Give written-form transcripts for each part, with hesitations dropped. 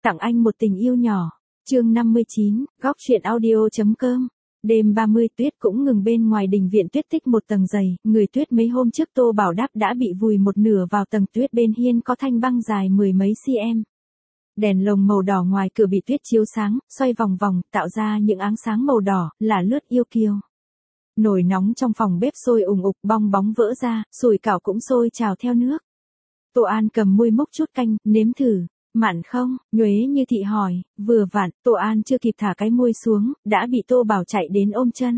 Tặng anh một tình yêu nhỏ. Chương 59, góc truyện audio.com. Đêm 30 tuyết cũng ngừng bên ngoài đình viện tuyết tích một tầng dày, người tuyết mấy hôm trước Tô Bảo đáp đã bị vùi một nửa vào tầng tuyết bên hiên có thanh băng dài mười mấy cm. Đèn lồng màu đỏ ngoài cửa bị tuyết chiếu sáng, xoay vòng vòng, tạo ra những áng sáng màu đỏ, là lướt yêu kiều. Nồi nóng trong phòng bếp sôi ùng ục, bong bóng vỡ ra, sủi cảo cũng sôi trào theo nước. Tô An cầm muôi múc chút canh, nếm thử. Mặn không? Nhuế Như Thị hỏi, vừa vặn, Tô An chưa kịp thả cái muôi xuống, đã bị Tô Bảo chạy đến ôm chân.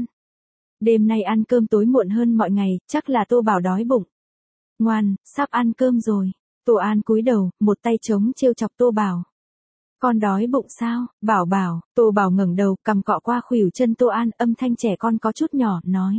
Đêm nay ăn cơm tối muộn hơn mọi ngày, chắc là Tô Bảo đói bụng. Ngoan, sắp ăn cơm rồi. Tô An cúi đầu, một tay trống trêu chọc Tô Bảo. Con đói bụng sao? Bảo, Tô Bảo ngẩng đầu, cầm cọ qua khuỷu chân Tô An, âm thanh trẻ con có chút nhỏ, nói.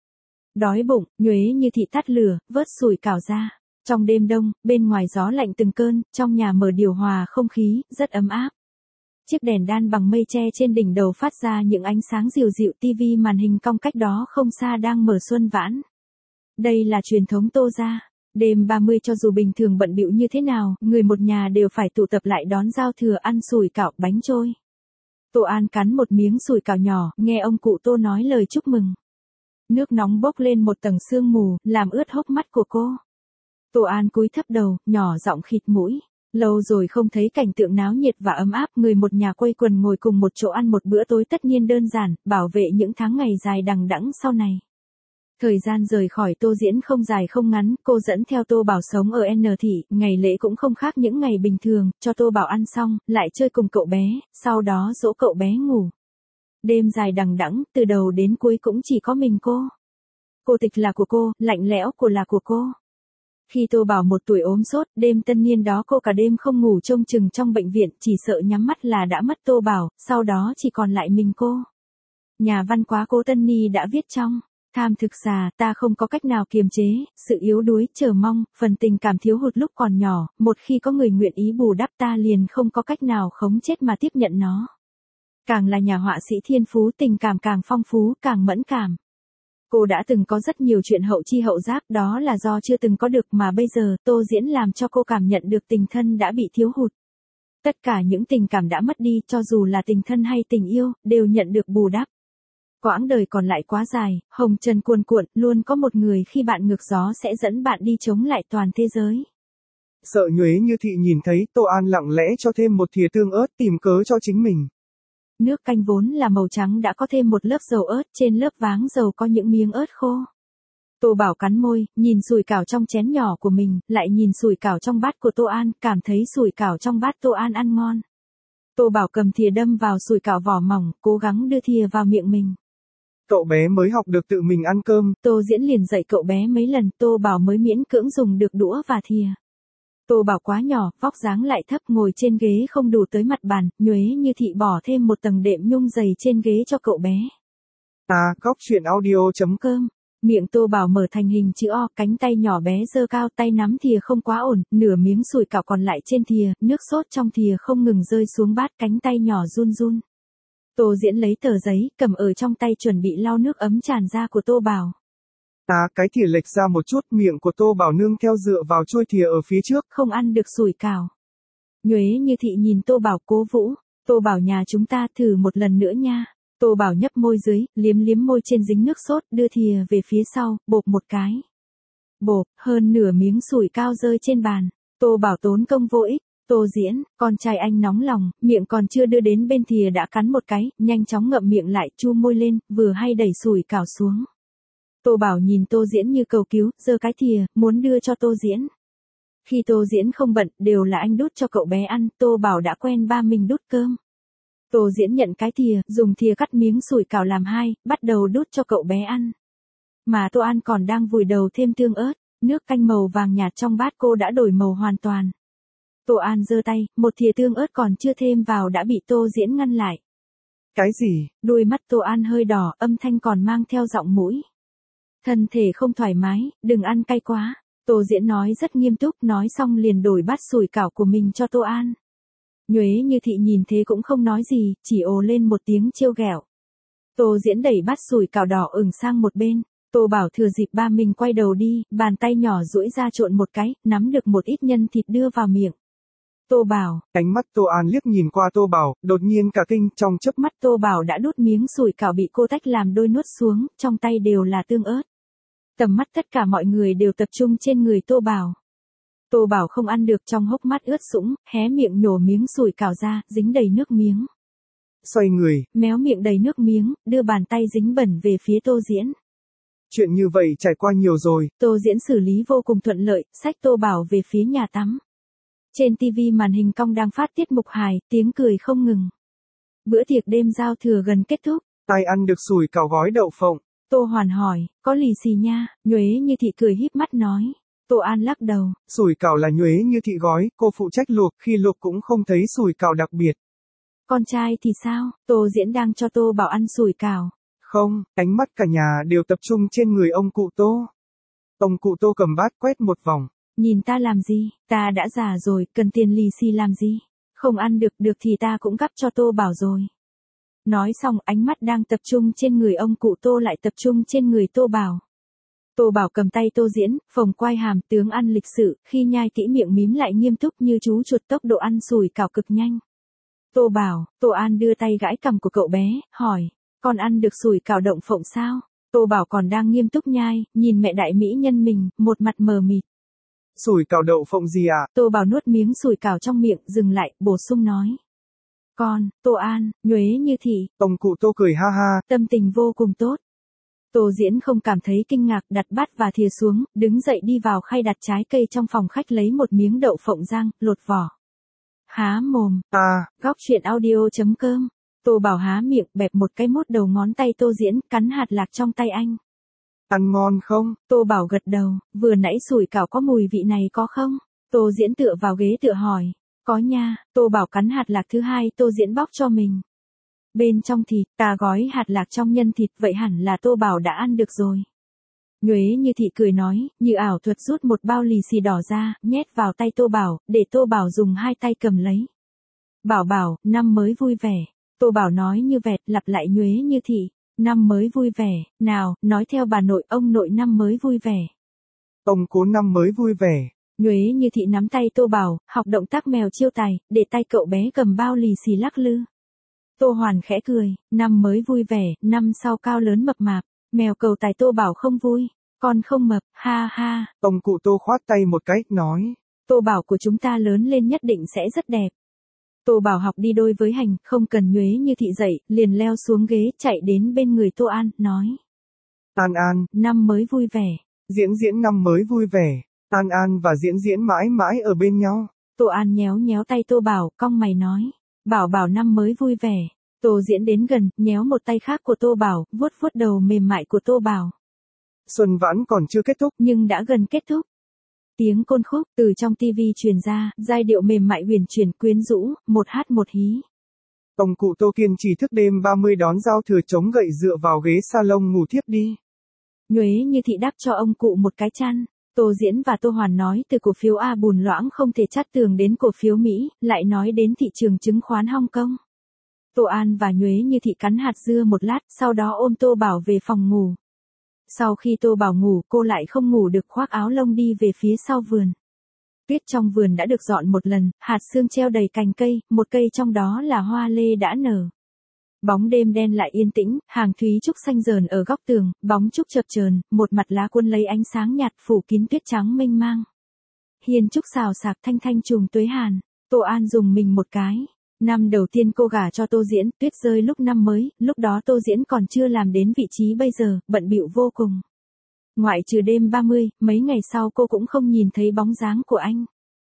Đói bụng. Nhuế Như Thị tắt lửa, vớt sủi cảo ra. Trong đêm đông, bên ngoài gió lạnh từng cơn, trong nhà mở điều hòa không khí, rất ấm áp. Chiếc đèn đan bằng mây tre trên đỉnh đầu phát ra những ánh sáng dịu dịu, tivi màn hình cong cách đó không xa đang mở xuân vãn. Đây là truyền thống Tô gia. Đêm 30 cho dù bình thường bận bịu như thế nào, người một nhà đều phải tụ tập lại đón giao thừa ăn sủi cảo, bánh trôi. Tô An cắn một miếng sủi cảo nhỏ, nghe ông cụ Tô nói lời chúc mừng. Nước nóng bốc lên một tầng sương mù, làm ướt hốc mắt của cô. Tô An cúi thấp đầu, nhỏ giọng khịt mũi. Lâu rồi không thấy cảnh tượng náo nhiệt và ấm áp, người một nhà quây quần ngồi cùng một chỗ ăn một bữa tối tất nhiên đơn giản, bảo vệ những tháng ngày dài đằng đẵng sau này. Thời gian rời khỏi Tô Diễn không dài không ngắn, cô dẫn theo Tô Bảo sống ở N Thị, ngày lễ cũng không khác những ngày bình thường, cho Tô Bảo ăn xong, lại chơi cùng cậu bé, sau đó dỗ cậu bé ngủ. Đêm dài đằng đẵng, từ đầu đến cuối cũng chỉ có mình cô. Cô tịch là của cô, lạnh lẽo của là của cô. Khi Tô Bảo 1 tuổi ốm sốt, đêm tân niên đó cô cả đêm không ngủ trông chừng trong bệnh viện, chỉ sợ nhắm mắt là đã mất Tô Bảo, sau đó chỉ còn lại mình cô. Nhà văn quá Cố Tân Ni đã viết trong Tham Thực Xà, ta không có cách nào kiềm chế, sự yếu đuối, chờ mong, phần tình cảm thiếu hụt lúc còn nhỏ, một khi có người nguyện ý bù đắp ta liền không có cách nào khống chết mà tiếp nhận nó. Càng là nhà họa sĩ thiên phú, tình cảm càng phong phú, càng mẫn cảm. Cô đã từng có rất nhiều chuyện hậu chi hậu giác, đó là do chưa từng có được mà bây giờ Tô Diễn làm cho cô cảm nhận được tình thân đã bị thiếu hụt. Tất cả những tình cảm đã mất đi, cho dù là tình thân hay tình yêu, đều nhận được bù đắp. Quãng đời còn lại quá dài, hồng trần cuồn cuộn, luôn có một người khi bạn ngược gió sẽ dẫn bạn đi chống lại toàn thế giới. Sợ Nhuế Như Thị nhìn thấy, Tô An lặng lẽ cho thêm một thìa tương ớt tìm cớ cho chính mình. Nước canh vốn là màu trắng đã có thêm một lớp dầu ớt, trên lớp váng dầu có những miếng ớt khô. Tô Bảo cắn môi, nhìn sủi cảo trong chén nhỏ của mình, lại nhìn sủi cảo trong bát của Tô An, cảm thấy sủi cảo trong bát Tô An ăn ngon. Tô Bảo cầm thìa đâm vào sủi cảo vỏ mỏng, cố gắng đưa thìa vào miệng mình. Cậu bé mới học được tự mình ăn cơm. Tô Diễn liền dạy cậu bé mấy lần, Tô Bảo mới miễn cưỡng dùng được đũa và thìa. Tô Bảo quá nhỏ, vóc dáng lại thấp, ngồi trên ghế không đủ tới mặt bàn, Nhuế Như Thị bỏ thêm một tầng đệm nhung dày trên ghế cho cậu bé. Góc truyện audio.com. Miệng Tô Bảo mở thành hình chữ O, cánh tay nhỏ bé giơ cao, tay nắm thìa không quá ổn, nửa miếng sủi cảo còn lại trên thìa, nước sốt trong thìa không ngừng rơi xuống bát, cánh tay nhỏ run run. Tô Diễn lấy tờ giấy, cầm ở trong tay chuẩn bị lau nước ấm tràn ra của Tô Bảo. Cái thìa lệch ra một chút, miệng của Tô Bảo nương theo dựa vào chuôi thìa ở phía trước. Không ăn được sủi cảo. Nhuế Như Thị nhìn Tô Bảo cố vũ. Tô Bảo nhà chúng ta thử một lần nữa nha. Tô Bảo nhấp môi dưới, liếm liếm môi trên dính nước sốt, đưa thìa về phía sau, bộp một cái. Bộp, hơn nửa miếng sủi cảo rơi trên bàn. Tô Bảo tốn công vô ích. Tô Diễn, con trai anh nóng lòng, miệng còn chưa đưa đến bên thìa đã cắn một cái, nhanh chóng ngậm miệng lại, chu môi lên, vừa hay đẩy sủi cảo xuống. Tô Bảo nhìn Tô Diễn như cầu cứu, giơ cái thìa, muốn đưa cho Tô Diễn. Khi Tô Diễn không bận, đều là anh đút cho cậu bé ăn, Tô Bảo đã quen ba mình đút cơm. Tô Diễn nhận cái thìa, dùng thìa cắt miếng sủi cảo làm hai, bắt đầu đút cho cậu bé ăn. Mà Tô An còn đang vùi đầu thêm tương ớt, nước canh màu vàng nhạt trong bát cô đã đổi màu hoàn toàn. Tô An giơ tay, một thìa tương ớt còn chưa thêm vào đã bị Tô Diễn ngăn lại. Cái gì? Đôi mắt Tô An hơi đỏ, âm thanh còn mang theo giọng mũi. Thân thể không thoải mái, đừng ăn cay quá. Tô Diễn nói rất nghiêm túc, nói xong liền đổi bát sủi cảo của mình cho Tô An. Nhuế Như Thị nhìn thế cũng không nói gì, chỉ ồ lên một tiếng trêu ghẹo. Tô Diễn đẩy bát sủi cảo đỏ ửng sang một bên. Tô Bảo thừa dịp ba mình quay đầu đi, bàn tay nhỏ duỗi ra trộn một cái, nắm được một ít nhân thịt đưa vào miệng. Tô Bảo. Ánh mắt Tô An liếc nhìn qua Tô Bảo, đột nhiên cả kinh, trong chớp Mắt Tô Bảo đã đút miếng sủi cảo bị cô tách làm đôi nuốt xuống, trong tay đều là tương ớt. Tầm mắt tất cả mọi người đều tập trung trên người Tô Bảo. Tô Bảo không ăn được, trong hốc mắt ướt sũng, hé miệng nhổ miếng sủi cảo ra, dính đầy nước miếng. xoay người, Méo miệng đầy nước miếng, đưa bàn tay dính bẩn về phía Tô Diễn. chuyện như vậy trải qua nhiều rồi. Tô Diễn xử lý vô cùng thuận lợi, xách Tô Bảo về phía nhà tắm. Trên TV màn hình cong đang phát tiết mục hài, tiếng cười không ngừng. Bữa tiệc đêm giao thừa gần kết thúc. Ai ăn được sủi cảo gói đậu phộng? Tô Hoàn hỏi, có lì xì nha, Nhuế Như Thị cười híp mắt nói. Tô An lắc đầu. Sủi cảo là Nhuế Như Thị gói, cô phụ trách luộc, khi luộc cũng không thấy sủi cảo đặc biệt. Con trai thì sao? Tô Diễn đang cho Tô Bảo ăn sủi cảo. Không, ánh mắt cả nhà đều tập trung trên người ông cụ Tô. Ông cụ Tô cầm bát quét một vòng. Nhìn ta làm gì, ta đã già rồi, cần tiền lì xì làm gì? Không ăn được thì ta cũng gắp cho Tô Bảo rồi. Nói xong ánh mắt đang tập trung trên người ông cụ Tô lại tập trung trên người Tô Bảo. Tô Bảo cầm tay Tô Diễn, phồng quai hàm, tướng ăn lịch sự, khi nhai kỹ miệng mím lại nghiêm túc như chú chuột, tốc độ ăn sủi cảo cực nhanh. Tô Bảo, Tô An đưa tay gãi cằm của cậu bé, hỏi, con ăn được sủi cảo đậu phộng sao? Tô Bảo còn đang nghiêm túc nhai, nhìn mẹ đại mỹ nhân mình, một mặt mờ mịt. Sủi cảo đậu phộng gì ạ? Tô Bảo nuốt miếng sủi cảo trong miệng, dừng lại, bổ sung nói. Con, Tô An, Nhuế Như Thị. Ông cụ Tô cười ha ha. Tâm tình vô cùng tốt. Tô Diễn không cảm thấy kinh ngạc, đặt bát và thìa xuống, đứng dậy đi vào khay đặt trái cây trong phòng khách lấy một miếng đậu phộng rang, lột vỏ. Há mồm. Góc truyện audio.com. Tô Bảo há miệng, bẹp một cái mốt đầu ngón tay Tô Diễn, cắn hạt lạc trong tay anh. Ăn ngon không? Tô Bảo gật đầu, vừa nãy sủi cảo có mùi vị này có không? Tô Diễn tựa vào ghế tựa hỏi. Có nha, Tô Bảo cắn hạt lạc thứ hai Tô Diễn bóc cho mình. Bên trong thịt, ta gói hạt lạc trong nhân thịt, vậy hẳn là Tô Bảo đã ăn được rồi. Nhuế Như Thị cười nói, như ảo thuật rút một bao lì xì đỏ ra, nhét vào tay Tô Bảo, để Tô Bảo dùng hai tay cầm lấy. Bảo Bảo, năm mới vui vẻ. Tô Bảo nói như vẹt, lặp lại Nhuế Như Thị, năm mới vui vẻ, nào, nói theo bà nội, ông nội năm mới vui vẻ. Ông cố năm mới vui vẻ. Nhuế Như Thị nắm tay Tô Bảo, học động tác mèo chiêu tài, để tay cậu bé cầm bao lì xì lắc lư. Tô Hoàn khẽ cười, năm mới vui vẻ, năm sau cao lớn mập mạp. Mèo cầu tài. Tô Bảo không vui, con không mập, ha ha. Ông cụ Tô khoát tay một cái, nói. Tô Bảo của chúng ta lớn lên nhất định sẽ rất đẹp. Tô Bảo học đi đôi với hành, không cần Nhuế Như Thị dậy, liền leo xuống ghế, chạy đến bên người Tô An, nói. An An, năm mới vui vẻ. Diễn năm mới vui vẻ. An An và Diễn mãi mãi ở bên nhau. Tô An nhéo nhéo tay Tô Bảo, cong mày nói. Bảo Bảo năm mới vui vẻ. Tô Diễn đến gần, nhéo một tay khác của Tô Bảo, vuốt vuốt đầu mềm mại của Tô Bảo. Xuân vãn còn chưa kết thúc, nhưng đã gần kết thúc. Tiếng côn khúc từ trong TV truyền ra, giai điệu mềm mại huyền chuyển quyến rũ, một hát một hí. Ông cụ Tô kiên trì thức đêm 30 đón giao thừa, chống gậy dựa vào ghế salon ngủ thiếp đi. Nhuế Như Thị đắp cho ông cụ một cái chăn. Tô Diễn và Tô Hoàn nói từ cổ phiếu A bùn loãng không thể chát tường đến cổ phiếu Mỹ, lại nói đến thị trường chứng khoán Hong Kong. Tô An và Nhuế Như Thị cắn hạt dưa một lát, sau đó ôm Tô Bảo về phòng ngủ. Sau khi Tô Bảo ngủ, cô lại không ngủ được, khoác áo lông đi về phía sau vườn. Tuyết trong vườn đã được dọn một lần, hạt sương treo đầy cành cây, một cây trong đó là hoa lê đã nở. Bóng đêm đen lại yên tĩnh, hàng thúy trúc xanh rờn ở góc tường, bóng trúc chập chờn, một mặt lá cuốn lấy ánh sáng nhạt phủ kín tuyết trắng mênh mang. Hiên trúc xào xạc thanh thanh trùng tuế hàn. Tô An dùng mình một cái. Năm đầu tiên cô gả cho Tô Diễn, tuyết rơi lúc năm mới, lúc đó Tô Diễn còn chưa làm đến vị trí bây giờ, bận bịu vô cùng. Ngoại trừ đêm 30, mấy ngày sau cô cũng không nhìn thấy bóng dáng của anh.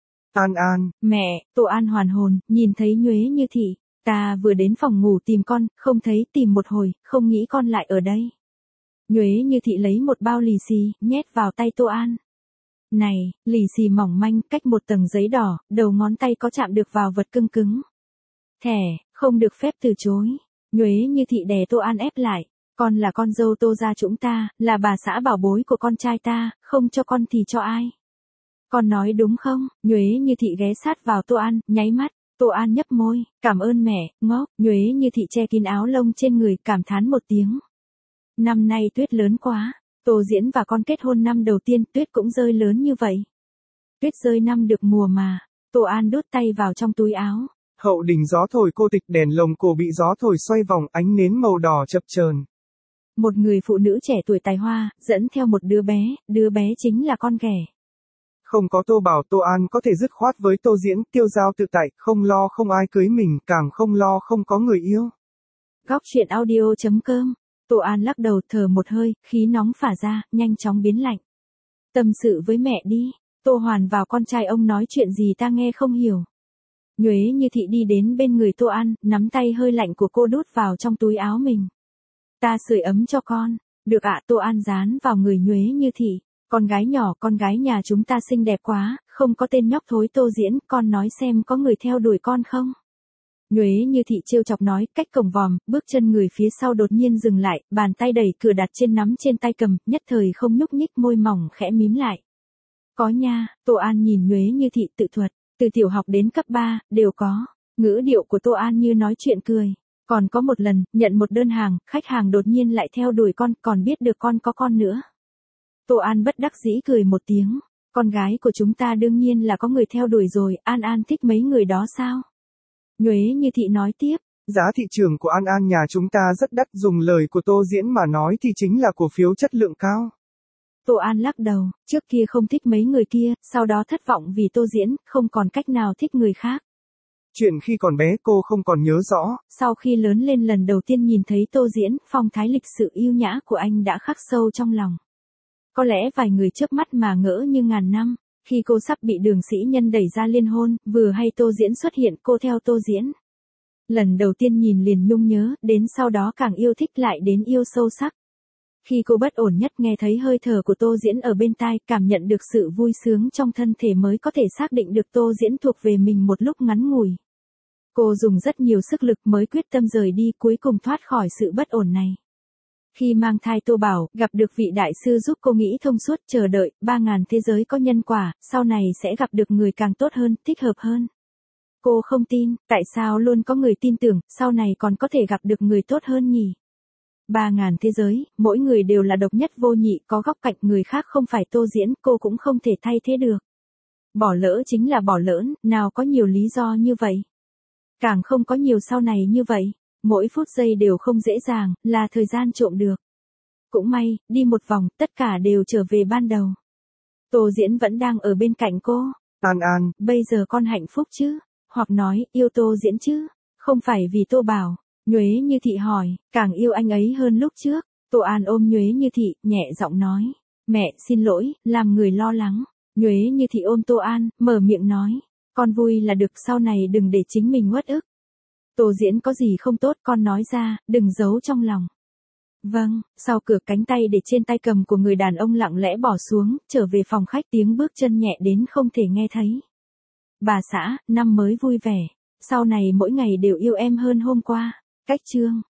An An, mẹ, Tô An hoàn hồn, nhìn thấy Nhuế Như Thị. Ta vừa đến phòng ngủ tìm con, không thấy, tìm một hồi, không nghĩ con lại ở đây. Nhuế Như Thị lấy một bao lì xì, nhét vào tay Tô An. Này, lì xì mỏng manh, cách một tầng giấy đỏ, đầu ngón tay có chạm được vào vật cứng cứng. Thẻ, không được phép từ chối. Nhuế Như Thị đè Tô An ép lại. Con là con dâu Tô gia chúng ta, là bà xã bảo bối của con trai ta, không cho con thì cho ai? Con nói đúng không? Nhuế Như Thị ghé sát vào Tô An, nháy mắt. Tô An nhấp môi, cảm ơn mẹ, ngốc. Nhuế Như Thị che kín áo lông trên người, cảm thán một tiếng. Năm nay tuyết lớn quá. Tô Diễn và con kết hôn năm đầu tiên, tuyết cũng rơi lớn như vậy. Tuyết rơi năm được mùa mà. Tô An đút tay vào trong túi áo. Hậu đình gió thổi cô tịch, đèn lồng cổ bị gió thổi xoay vòng, ánh nến màu đỏ chập chờn. Một người phụ nữ trẻ tuổi tài hoa, dẫn theo một đứa bé chính là con ghẻ. Không có Tô Bảo, Tô An có thể dứt khoát với Tô Diễn, tiêu dao tự tại, không lo không ai cưới mình, càng không lo không có người yêu. Góc truyện audio.com. Tô An lắc đầu thở một hơi, khí nóng phả ra, nhanh chóng biến lạnh. Tâm sự với mẹ đi. Tô Hoàn vào con trai ông nói chuyện gì ta nghe không hiểu. Nhuế Như Thị đi đến bên người Tô An, nắm tay hơi lạnh của cô đút vào trong túi áo mình. Ta sưởi ấm cho con. Được ạ. Tô An dán vào người Nhuế Như Thị. Con gái nhỏ, con gái nhà chúng ta xinh đẹp quá, không có tên nhóc thối Tô Diễn, con nói xem có người theo đuổi con không? Nhuế Như Thị trêu chọc nói, cách cổng vòm, bước chân người phía sau đột nhiên dừng lại, bàn tay đẩy cửa đặt trên nắm trên tay cầm, nhất thời không nhúc nhích, môi mỏng khẽ mím lại. Có nha. Tô An nhìn Nhuế Như Thị tự thuật, từ tiểu học đến cấp 3, đều có. Ngữ điệu của Tô An như nói chuyện cười. Còn có một lần, nhận một đơn hàng, khách hàng đột nhiên lại theo đuổi con, còn biết được con có con nữa. Tô An bất đắc dĩ cười một tiếng. Con gái của chúng ta đương nhiên là có người theo đuổi rồi, An An thích mấy người đó sao? Nhuế Như Thị nói tiếp. Giá thị trường của An An nhà chúng ta rất đắt, dùng lời của Tô Diễn mà nói thì chính là cổ phiếu chất lượng cao. Tô An lắc đầu, trước kia không thích mấy người kia, sau đó thất vọng vì Tô Diễn, không còn cách nào thích người khác. Chuyện khi còn bé cô không còn nhớ rõ. Sau khi lớn lên lần đầu tiên nhìn thấy Tô Diễn, phong thái lịch sự yêu nhã của anh đã khắc sâu trong lòng. Có lẽ vài người chớp mắt mà ngỡ như ngàn năm, khi cô sắp bị Đường Sĩ Nhân đẩy ra liên hôn, vừa hay Tô Diễn xuất hiện, cô theo Tô Diễn. Lần đầu tiên nhìn liền nhung nhớ, đến sau đó càng yêu thích lại đến yêu sâu sắc. Khi cô bất ổn nhất nghe thấy hơi thở của Tô Diễn ở bên tai, cảm nhận được sự vui sướng trong thân thể mới có thể xác định được Tô Diễn thuộc về mình một lúc ngắn ngủi. Cô dùng rất nhiều sức lực mới quyết tâm rời đi, cuối cùng thoát khỏi sự bất ổn này. Khi mang thai Tô Bảo, gặp được vị đại sư giúp cô nghĩ thông suốt, chờ đợi, 3.000 thế giới có nhân quả, sau này sẽ gặp được người càng tốt hơn, thích hợp hơn. Cô không tin, tại sao luôn có người tin tưởng, sau này còn có thể gặp được người tốt hơn nhỉ? 3.000 thế giới, mỗi người đều là độc nhất vô nhị, có góc cạnh người khác không phải Tô Diễn, cô cũng không thể thay thế được. Bỏ lỡ chính là bỏ lỡ, nào có nhiều lý do như vậy. Càng không có nhiều sau này như vậy. Mỗi phút giây đều không dễ dàng, là thời gian trộm được. Cũng may, đi một vòng, tất cả đều trở về ban đầu. Tô Diễn vẫn đang ở bên cạnh cô. An An, bây giờ con hạnh phúc chứ? Hoặc nói, yêu Tô Diễn chứ? Không phải vì Tô Bảo. Nhuế Như Thị hỏi, càng yêu anh ấy hơn lúc trước. Tô An ôm Nhuế Như Thị, nhẹ giọng nói. Mẹ, xin lỗi, làm người lo lắng. Nhuế Như Thị ôm Tô An, mở miệng nói. Con vui là được, sau này đừng để chính mình uất ức. Tô Diễn có gì không tốt con nói ra, đừng giấu trong lòng. Vâng. Sau cửa, cánh tay để trên tay cầm của người đàn ông lặng lẽ bỏ xuống, trở về phòng khách, tiếng bước chân nhẹ đến không thể nghe thấy. Bà xã, năm mới vui vẻ. Sau này mỗi ngày đều yêu em hơn hôm qua. Cách chương.